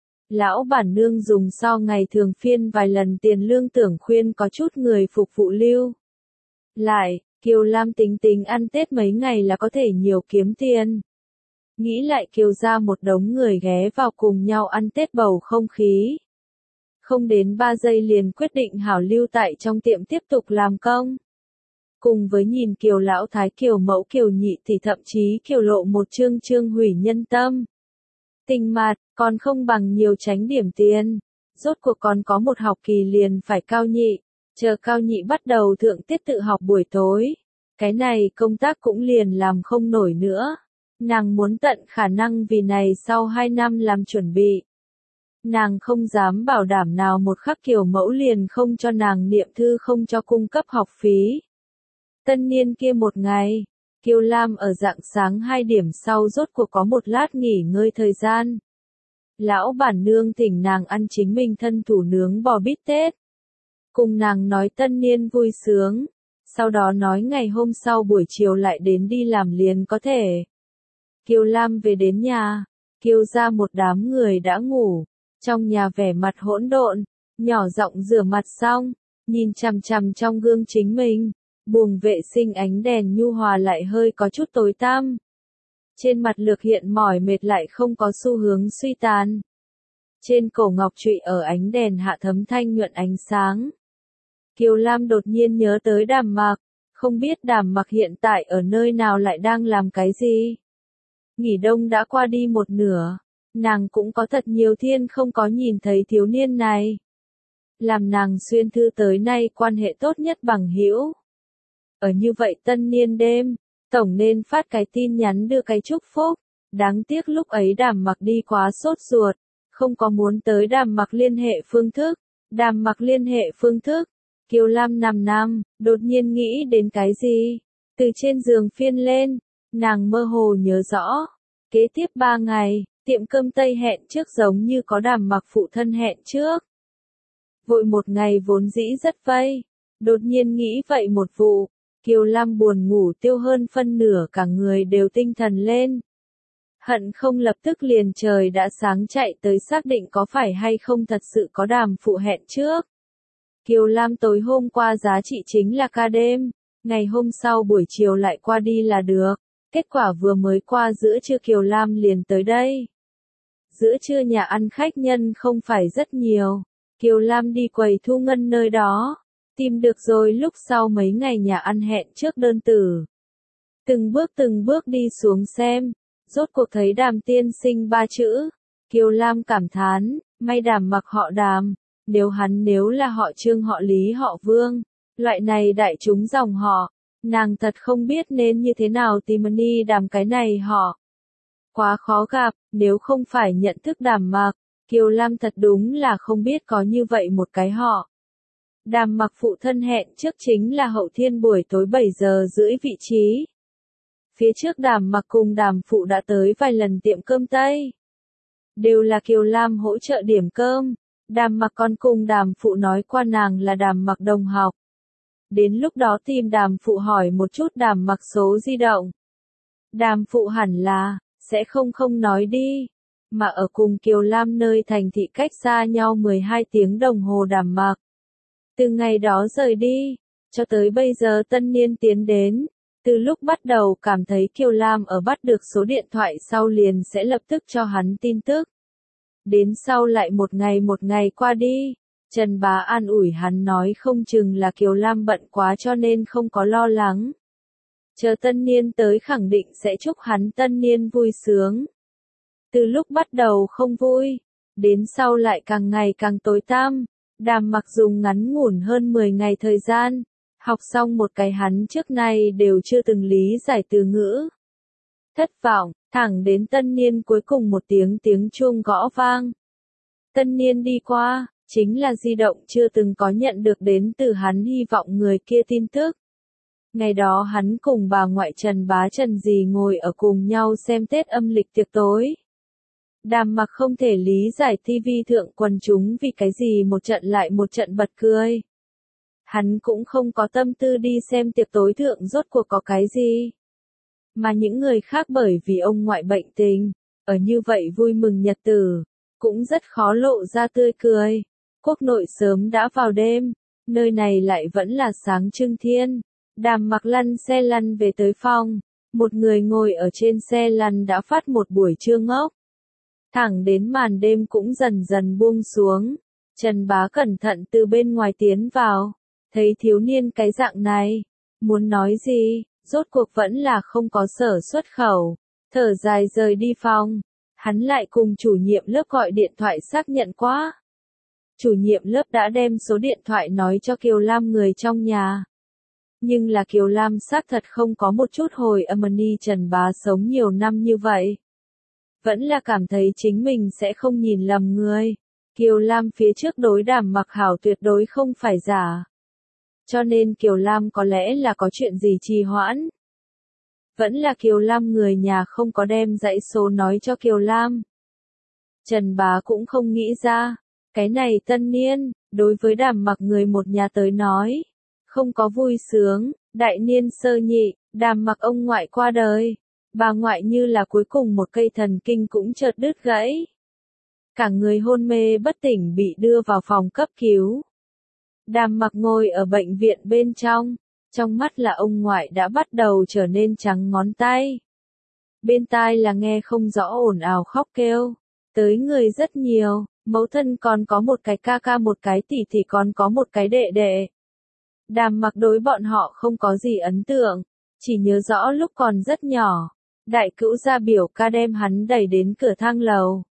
Lão bản nương dùng so ngày thường phiên vài lần tiền lương tưởng khuyên có chút người phục vụ lưu. Lại, Kiều Lam tính ăn Tết mấy ngày là có thể nhiều kiếm tiền. Nghĩ lại Kiều ra một đống người ghé vào cùng nhau ăn Tết bầu không khí. không đến 3 giây liền quyết định hảo lưu tại trong tiệm tiếp tục làm công. Cùng với nhìn Kiều lão thái Kiều mẫu Kiều nhị thì thậm chí Kiều lộ một chương hủy nhân tâm. Tình mặt, còn không bằng nhiều tránh điểm tiền. Rốt cuộc còn có một học kỳ liền phải cao nhị, chờ cao nhị bắt đầu thượng tiết tự học buổi tối. Cái này công tác cũng liền làm không nổi nữa. Nàng muốn tận khả năng vì này sau 2 năm làm chuẩn bị. Nàng không dám bảo đảm nào một khắc Kiều mẫu liền không cho nàng niệm thư không cho cung cấp học phí. Tân niên kia một ngày, Kiều Lam ở rạng sáng 2 điểm sau rốt cuộc có một lát nghỉ ngơi thời gian. Lão bản nương thỉnh nàng ăn chính mình thân thủ nướng bò bít tết. Cùng nàng nói tân niên vui sướng, sau đó nói ngày hôm sau buổi chiều lại đến đi làm liền có thể. Kiều Lam về đến nhà, Kiều ra một đám người đã ngủ, trong nhà vẻ mặt hỗn độn, nhỏ giọng rửa mặt xong, nhìn chằm chằm trong gương chính mình, buồng vệ sinh ánh đèn nhu hòa lại hơi có chút tối tăm. Trên mặt lược hiện mỏi mệt lại không có xu hướng suy tàn. Trên cổ ngọc trụy ở ánh đèn hạ thấm thanh nhuận ánh sáng. Kiều Lam đột nhiên nhớ tới Đàm Mặc, không biết Đàm Mặc hiện tại ở nơi nào lại đang làm cái gì. Nghỉ đông đã qua đi một nửa, nàng cũng có thật nhiều thiên không có nhìn thấy thiếu niên này. Làm nàng xuyên thư tới nay quan hệ tốt nhất bằng hữu. Ở như vậy tân niên đêm, tổng nên phát cái tin nhắn đưa cái chúc phúc. Đáng tiếc lúc ấy Đàm Mặc đi quá sốt ruột, không có muốn tới Đàm Mặc liên hệ phương thức. Đàm Mặc liên hệ phương thức. Kiều Lam nằm, đột nhiên nghĩ đến cái gì. Từ trên giường phiên lên, nàng mơ hồ nhớ rõ. Kế tiếp 3 ngày, tiệm cơm Tây hẹn trước giống như có Đàm Mặc phụ thân hẹn trước. Vội một ngày vốn dĩ rất vây, đột nhiên nghĩ vậy một vụ. Kiều Lam buồn ngủ tiêu hơn phân nửa cả người đều tinh thần lên. Hận không lập tức liền trời đã sáng chạy tới xác định có phải hay không thật sự có Đàm phụ hẹn trước. Kiều Lam tối hôm qua giá trị chính là ca đêm, ngày hôm sau buổi chiều lại qua đi là được. Kết quả vừa mới qua giữa trưa Kiều Lam liền tới đây. Giữa trưa nhà ăn khách nhân không phải rất nhiều. Kiều Lam đi quầy thu ngân nơi đó. Tìm được rồi lúc sau mấy ngày nhà ăn hẹn trước đơn tử. Từng bước đi xuống xem. Rốt cuộc thấy Đàm tiên sinh 3 chữ. Kiều Lam cảm thán, may Đàm Mặc họ Đàm. Nếu là họ Trương họ Lý họ Vương. Loại này đại chúng dòng họ. Nàng thật không biết nên như thế nào tìm ni Đàm cái này họ. Quá khó gặp, nếu không phải nhận thức Đàm Mặc, Kiều Lam thật đúng là không biết có như vậy một cái họ. Đàm Mặc phụ thân hẹn trước chính là hậu thiên buổi tối 7 giờ rưỡi vị trí. Phía trước Đàm Mặc cùng Đàm phụ đã tới vài lần tiệm cơm Tây. Đều là Kiều Lam hỗ trợ điểm cơm. Đàm Mặc còn cùng Đàm phụ nói qua nàng là Đàm Mặc đồng học. Đến lúc đó tìm Đàm phụ hỏi một chút Đàm Mặc số di động. Đàm phụ hẳn là, sẽ không nói đi. Mà ở cùng Kiều Lam nơi thành thị cách xa nhau 12 tiếng đồng hồ Đàm Mặc. Từ ngày đó rời đi, cho tới bây giờ tân niên tiến đến. Từ lúc bắt đầu cảm thấy Kiều Lam ở bắt được số điện thoại sau liền sẽ lập tức cho hắn tin tức. Đến sau lại một ngày qua đi. Trần Bá an ủi hắn nói không chừng là Kiều Lam bận quá cho nên không có lo lắng. Chờ tân niên tới khẳng định sẽ chúc hắn tân niên vui sướng. Từ lúc bắt đầu không vui, đến sau lại càng ngày càng tối tăm. Đàm Mặc dùng ngắn ngủn hơn 10 ngày thời gian, học xong một cái hắn trước nay đều chưa từng lý giải từ ngữ. Thất vọng, thẳng đến tân niên cuối cùng một tiếng chuông gõ vang. Tân niên đi qua. Chính là di động chưa từng có nhận được đến từ hắn hy vọng người kia tin tức. Ngày đó hắn cùng bà ngoại Trần Bá Trần dì ngồi ở cùng nhau xem Tết âm lịch tiệc tối. Đàm Mặc không thể lý giải TV thượng quần chúng vì cái gì một trận lại một trận bật cười. Hắn cũng không có tâm tư đi xem tiệc tối thượng rốt cuộc có cái gì. Mà những người khác bởi vì ông ngoại bệnh tình, ở như vậy vui mừng nhật tử, cũng rất khó lộ ra tươi cười. Quốc nội sớm đã vào đêm, nơi này lại vẫn là sáng trưng thiên. Đàm Mặc lăn xe lăn về tới phòng, một người ngồi ở trên xe lăn đã phát một buổi trưa ngốc. Thẳng đến màn đêm cũng dần dần buông xuống, Trần Bá cẩn thận từ bên ngoài tiến vào, thấy thiếu niên cái dạng này, muốn nói gì, rốt cuộc vẫn là không có sở xuất khẩu, thở dài rời đi phòng. Hắn lại cùng chủ nhiệm lớp gọi điện thoại xác nhận quá. Chủ nhiệm lớp đã đem số điện thoại nói cho Kiều Lam người trong nhà. Nhưng là Kiều Lam xác thật không có một chút hồi âm ni Trần Bá sống nhiều năm như vậy. Vẫn là cảm thấy chính mình sẽ không nhìn lầm người. Kiều Lam phía trước đối Đàm Mặc Hảo tuyệt đối không phải giả. Cho nên Kiều Lam có lẽ là có chuyện gì trì hoãn. Vẫn là Kiều Lam người nhà không có đem dãy số nói cho Kiều Lam. Trần Bá cũng không nghĩ ra, cái này tân niên, đối với Đàm Mặc người một nhà tới nói, không có vui sướng, đại niên sơ nhị, Đàm Mặc ông ngoại qua đời, bà ngoại như là cuối cùng một cây thần kinh cũng chợt đứt gãy. Cả người hôn mê bất tỉnh bị đưa vào phòng cấp cứu. Đàm Mặc ngồi ở bệnh viện bên trong mắt là ông ngoại đã bắt đầu trở nên trắng ngón tay. Bên tai là nghe không rõ ồn ào khóc kêu, tới người rất nhiều, mẫu thân còn có một cái ca ca một cái tỷ tỷ còn có một cái đệ đệ. Đàm Mặc đối bọn họ không có gì ấn tượng, chỉ nhớ rõ lúc còn rất nhỏ, đại cữu gia biểu ca đem hắn đẩy đến cửa thang lầu.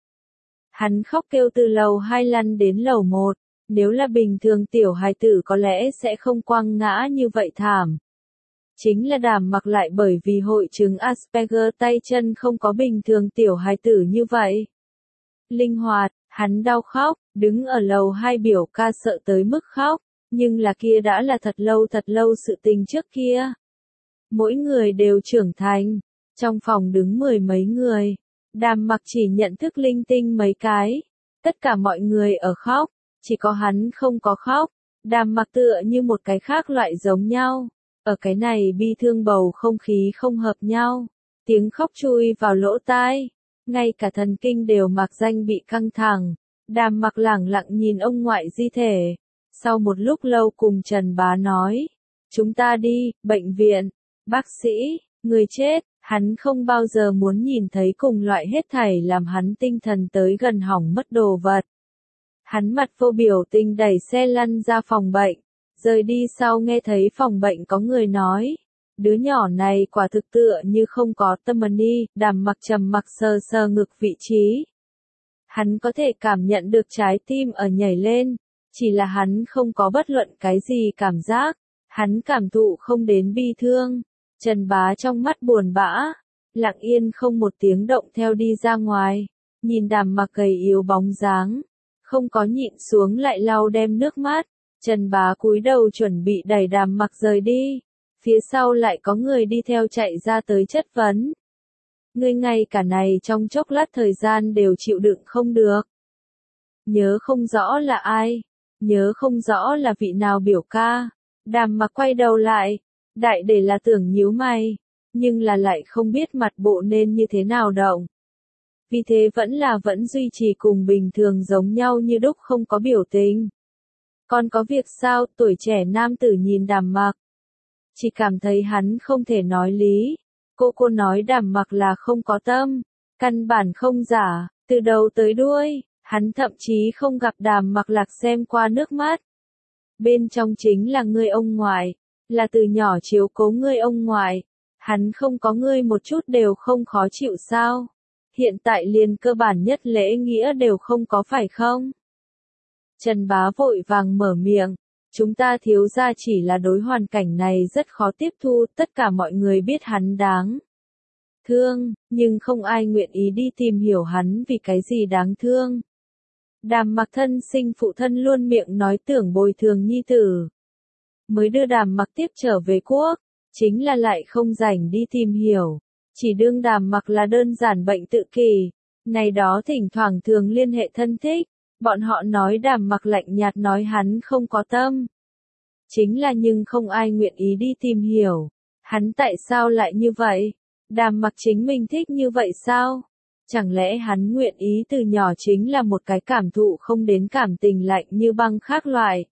Hắn khóc kêu từ lầu 2 lăn đến lầu 1, nếu là bình thường tiểu hài tử có lẽ sẽ không quăng ngã như vậy thảm. Chính là Đàm Mặc lại bởi vì hội chứng Asperger tay chân không có bình thường tiểu hài tử như vậy. Linh hoạt, hắn đau khóc, đứng ở lầu 2 biểu ca sợ tới mức khóc, nhưng là kia đã là thật lâu sự tình trước kia. Mỗi người đều trưởng thành, trong phòng đứng mười mấy người, Đàm Mặc chỉ nhận thức linh tinh mấy cái, tất cả mọi người ở khóc, chỉ có hắn không có khóc, Đàm Mặc tựa như một cái khác loại giống nhau, ở cái này bi thương bầu không khí không hợp nhau, tiếng khóc chui vào lỗ tai, ngay cả thần kinh đều mạc danh bị căng thẳng, Đàm Mặc lẳng lặng nhìn ông ngoại di thể, sau một lúc lâu cùng Trần Bá nói, chúng ta đi, bệnh viện, bác sĩ, người chết. Hắn không bao giờ muốn nhìn thấy cùng loại hết thảy làm hắn tinh thần tới gần hỏng mất đồ vật. Hắn mặt vô biểu tình đẩy xe lăn ra phòng bệnh, rời đi sau nghe thấy phòng bệnh có người nói, đứa nhỏ này quả thực tựa như không có tâm ni, Đàm Mặc trầm mặc sờ sờ ngực vị trí. Hắn có thể cảm nhận được trái tim ở nhảy lên, chỉ là hắn không có bất luận cái gì cảm giác, hắn cảm thụ không đến bi thương. Trần Bá trong mắt buồn bã, lặng yên không một tiếng động theo đi ra ngoài, nhìn Đàm Mặc gầy yếu bóng dáng, không có nhịn xuống lại lau đem nước mắt, Trần Bá cúi đầu chuẩn bị đẩy Đàm Mặc rời đi, phía sau lại có người đi theo chạy ra tới chất vấn. Ngươi ngay cả này trong chốc lát thời gian đều chịu đựng không được. Nhớ không rõ là ai, nhớ không rõ là vị nào biểu ca, Đàm Mặc quay đầu lại. Đại để là tưởng nhíu mày, nhưng là lại không biết mặt bộ nên như thế nào động. Vì thế vẫn duy trì cùng bình thường giống nhau như đúc không có biểu tình. Còn có việc sao, tuổi trẻ nam tử nhìn Đàm Mặc. Chỉ cảm thấy hắn không thể nói lý. Cô nói Đàm Mặc là không có tâm, căn bản không giả, từ đầu tới đuôi, hắn thậm chí không gặp Đàm Mặc lạc xem qua nước mắt. Bên trong chính là người ông ngoại. Là từ nhỏ chiếu cố ngươi ông ngoại, hắn không có ngươi một chút đều không khó chịu sao? Hiện tại liền cơ bản nhất lễ nghĩa đều không có phải không? Trần Bá vội vàng mở miệng, chúng ta thiếu gia chỉ là đối hoàn cảnh này rất khó tiếp thu, tất cả mọi người biết hắn đáng thương, nhưng không ai nguyện ý đi tìm hiểu hắn vì cái gì đáng thương. Đàm Mặc thân sinh phụ thân luôn miệng nói tưởng bồi thường nhi tử. Mới đưa Đàm Mặc tiếp trở về quốc, chính là lại không rảnh đi tìm hiểu, chỉ đương Đàm Mặc là đơn giản bệnh tự kỷ, này đó thỉnh thoảng thường liên hệ thân thích, bọn họ nói Đàm Mặc lạnh nhạt nói hắn không có tâm. Chính là nhưng không ai nguyện ý đi tìm hiểu, hắn tại sao lại như vậy, Đàm Mặc chính mình thích như vậy sao? Chẳng lẽ hắn nguyện ý từ nhỏ chính là một cái cảm thụ không đến cảm tình lạnh như băng khác loại?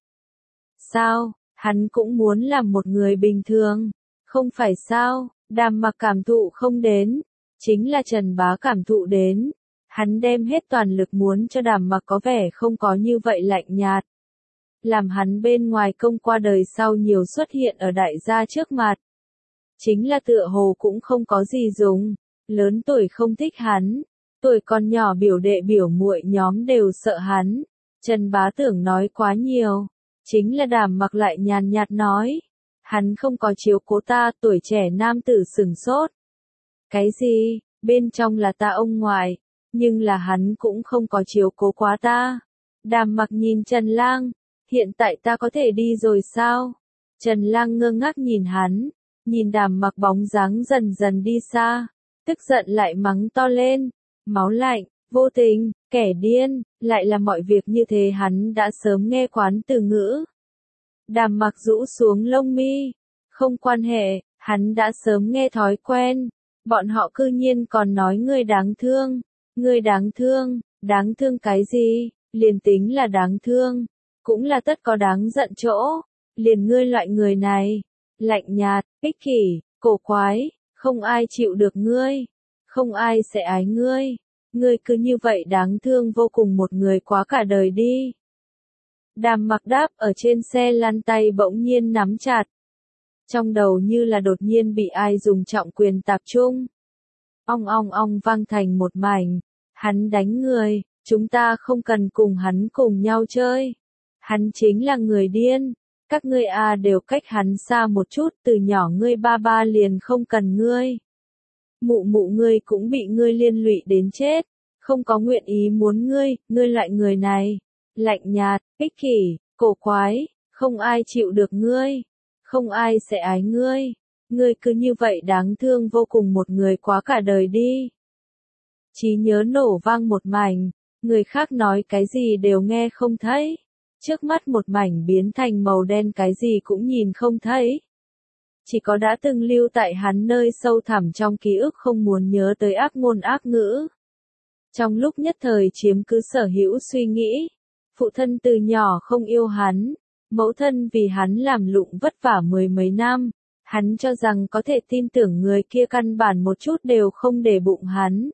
Sao? Hắn cũng muốn làm một người bình thường, không phải sao, Đàm Mặc cảm thụ không đến, chính là Trần Bá cảm thụ đến, Hắn đem hết toàn lực muốn cho Đàm Mặc có vẻ không có như vậy lạnh nhạt. Làm hắn bên ngoài công qua đời sau nhiều xuất hiện ở đại gia trước mặt. Chính là tựa hồ cũng không có gì dùng, lớn tuổi không thích hắn, tuổi còn nhỏ biểu đệ biểu muội nhóm đều sợ hắn. Trần Bá Tưởng nói quá nhiều, chính là Đàm Mặc lại nhàn nhạt nói, hắn không có chiếu cố ta. Tuổi trẻ nam tử sửng sốt. Cái gì, bên trong là ta ông ngoại, nhưng là hắn cũng không có chiếu cố quá ta. Đàm Mặc nhìn Trần Lang, hiện tại ta có thể đi rồi sao? Trần Lang ngơ ngác nhìn hắn, nhìn Đàm Mặc bóng dáng dần dần đi xa, tức giận lại mắng to lên, máu lạnh, vô tình, kẻ điên, lại là mọi việc như thế hắn đã sớm nghe quán từ ngữ. Đàm Mặc rũ xuống lông mi, không quan hệ, hắn đã sớm nghe thói quen, bọn họ cư nhiên còn nói ngươi đáng thương cái gì, liền tính là đáng thương, cũng là tất có đáng giận chỗ, liền ngươi loại người này, lạnh nhạt, ích kỷ, cổ quái, không ai chịu được ngươi, không ai sẽ ái ngươi. Ngươi cứ như vậy đáng thương vô cùng một người quá cả đời đi. Đàm Mặc đáp ở trên xe lăn tay bỗng nhiên nắm chặt. Trong đầu như là đột nhiên bị ai dùng trọng quyền tạp trung. Ong ong ong vang thành một mảnh. Hắn đánh người, chúng ta không cần cùng hắn cùng nhau chơi. Hắn chính là người điên. Các ngươi đều cách hắn xa một chút, từ nhỏ ngươi ba liền không cần ngươi. Mụ mụ ngươi cũng bị ngươi liên lụy đến chết, không có nguyện ý muốn ngươi loại người này, lạnh nhạt, ích kỷ, cổ quái, không ai chịu được ngươi, không ai sẽ ái ngươi cứ như vậy đáng thương vô cùng một người quá cả đời đi. Trí nhớ nổ vang một mảnh, người khác nói cái gì đều nghe không thấy, trước mắt một mảnh biến thành màu đen cái gì cũng nhìn không thấy. Chỉ có đã từng lưu tại hắn nơi sâu thẳm trong ký ức không muốn nhớ tới ác ngôn ác ngữ. Trong lúc nhất thời chiếm cứ sở hữu suy nghĩ, phụ thân từ nhỏ không yêu hắn, mẫu thân vì hắn làm lụng vất vả mười mấy năm, hắn cho rằng có thể tin tưởng người kia căn bản một chút đều không để bụng hắn.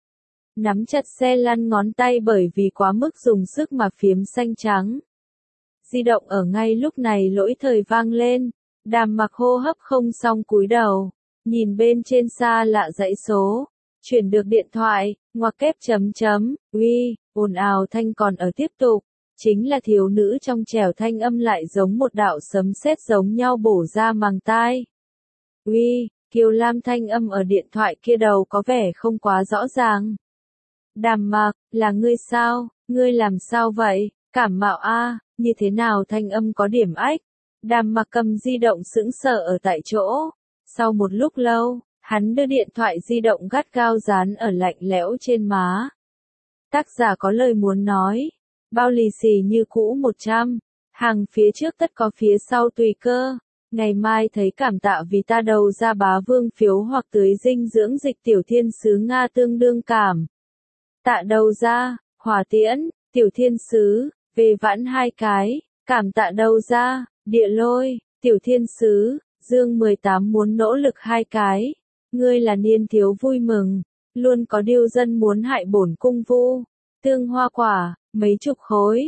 Nắm chặt xe lăn ngón tay bởi vì quá mức dùng sức mà phiếm xanh trắng. Di động ở ngay lúc này lỗi thời vang lên. Đàm Mặc hô hấp không xong cúi đầu, nhìn bên trên xa lạ dãy số, chuyển được điện thoại, ngoặc kép chấm chấm, uy, ồn ào thanh còn ở tiếp tục, chính là thiếu nữ trong trẻo thanh âm lại giống một đạo sấm sét giống nhau bổ ra màng tai. Uy, Kiều Lam thanh âm ở điện thoại kia đầu có vẻ không quá rõ ràng. Đàm Mặc, là ngươi sao, ngươi làm sao vậy, cảm mạo như thế nào thanh âm có điểm ách. Đàm Mặc cầm di động sững sờ ở tại chỗ. Sau một lúc lâu, hắn đưa điện thoại di động gắt gao dán ở lạnh lẽo trên má. Tác giả có lời muốn nói. Bao lì xì như cũ 100. Hàng phía trước tất có phía sau tùy cơ. Ngày mai thấy cảm tạ vì ta đầu ra bá vương phiếu hoặc tưới dinh dưỡng dịch tiểu thiên sứ Nga tương đương cảm. Tạ đầu ra, hỏa tiễn, tiểu thiên sứ, về vãn 2 cái, cảm tạ đầu ra. Địa lôi, tiểu thiên sứ, dương 18 muốn nỗ lực 2 cái. Ngươi là niên thiếu vui mừng, luôn có điêu dân muốn hại bổn cung vu. Tương hoa quả, mấy chục khối,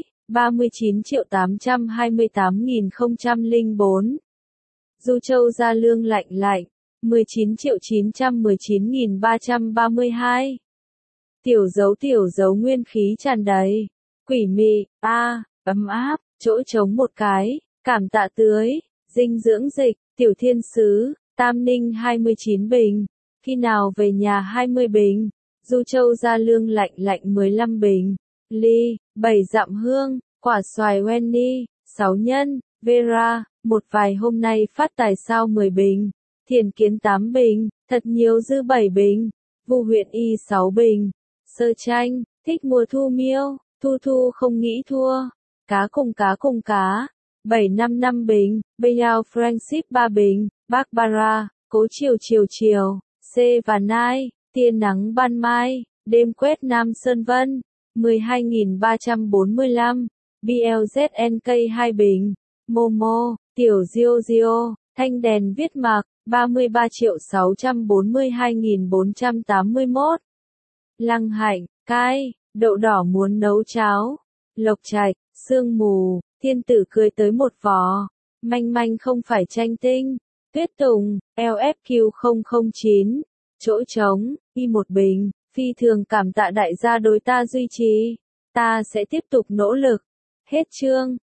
39.828.004. Du Châu Gia Lương lạnh lạnh, 19.919.332. Tiểu dấu nguyên khí tràn đầy. Quỷ mị, ấm áp, chỗ trống một cái. Cảm tạ tưới, dinh dưỡng dịch, tiểu thiên sứ, Tam Ninh 29 bình, khi nào về nhà 20 bình, Du Châu Gia Lương lạnh lạnh 15 bình, ly, 7 dặm hương, quả xoài Wendy, 6 nhân, Vera, một vài hôm nay phát tài sao 10 bình, Thiền Kiến 8 bình, thật nhiều dư 7 bình, Vu huyện Y 6 bình, Sơ Tranh, thích mùa thu miêu, thu không nghĩ thua, cá cùng cá. 755 bình, Bayao Friendship 3 bình, Barbara, Cố chiều, C và Nai, tia nắng ban mai, đêm quét Nam Sơn Vân, 12.345, BLZNK 2 bình, Momo, Tiểu Diêu, Thanh đèn viết mạc, 33.642.481. Lăng Hạnh, cai, đậu đỏ muốn nấu cháo. Lộc Trạch, sương mù, thiên tử cười tới một vò. Manh manh không phải tranh tinh. Tuyết Tùng, LFQ009. Chỗ trống, y một bình. Phi thường cảm tạ đại gia đối ta duy trì. Ta sẽ tiếp tục nỗ lực. Hết chương.